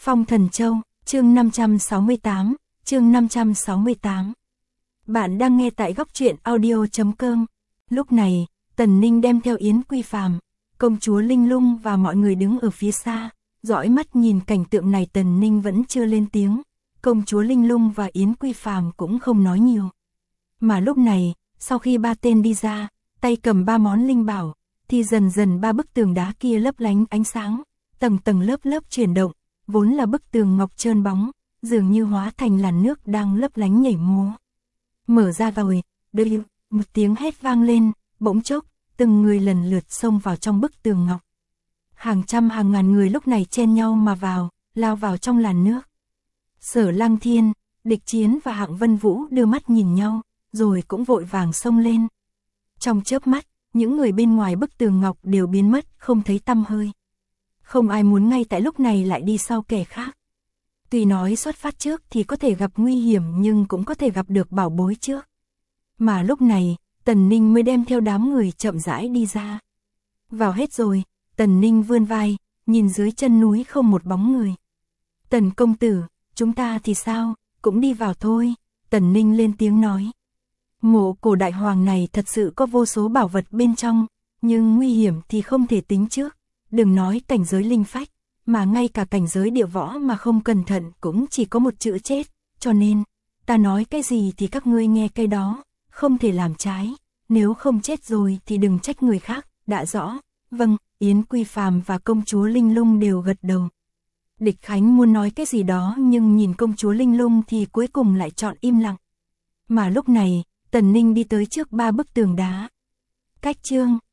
Phong Thần Châu, chương 568, chương 568. Bạn đang nghe tại góc truyện audio.com. Lúc này, Tần Ninh đem theo Yến Quy Phàm, công chúa Linh Lung và mọi người đứng ở phía xa, dõi mắt nhìn cảnh tượng này. Tần Ninh vẫn chưa lên tiếng, công chúa Linh Lung và Yến Quy Phàm cũng không nói nhiều. Mà lúc này, sau khi ba tên đi ra, tay cầm ba món linh bảo, thì dần dần ba bức tường đá kia lấp lánh ánh sáng, tầng tầng lớp lớp chuyển động, vốn là bức tường ngọc trơn bóng, dường như hóa thành làn nước đang lấp lánh nhảy múa. Mở ra rồi, đợi, một tiếng hét vang lên, bỗng chốc, từng người lần lượt xông vào trong bức tường ngọc. Hàng trăm hàng ngàn người lúc này chen nhau mà vào, lao vào trong làn nước. Sở Lăng Thiên, Địch Chiến và Hạng Vân Vũ đưa mắt nhìn nhau, rồi cũng vội vàng xông lên. Trong chớp mắt, những người bên ngoài bức tường ngọc đều biến mất, không thấy tăm hơi. Không ai muốn ngay tại lúc này lại đi sau kẻ khác. Tuy nói xuất phát trước thì có thể gặp nguy hiểm nhưng cũng có thể gặp được bảo bối trước. Mà lúc này, Tần Ninh mới đem theo đám người chậm rãi đi ra. Vào hết rồi, Tần Ninh vươn vai, nhìn dưới chân núi không một bóng người. Tần công tử, chúng ta thì sao, cũng đi vào thôi, Tần Ninh lên tiếng nói. Mộ cổ đại hoàng này thật sự có vô số bảo vật bên trong, nhưng nguy hiểm thì không thể tính trước. Đừng nói cảnh giới linh phách, mà ngay cả cảnh giới địa võ mà không cẩn thận cũng chỉ có một chữ chết, cho nên, ta nói cái gì thì các ngươi nghe cái đó, không thể làm trái, nếu không chết rồi thì đừng trách người khác, đã rõ. Vâng, Yến Quy Phàm và công chúa Linh Lung đều gật đầu. Địch Khánh muốn nói cái gì đó nhưng nhìn công chúa Linh Lung thì cuối cùng lại chọn im lặng. Mà lúc này, Tần Ninh đi tới trước ba bức tường đá. Cách chương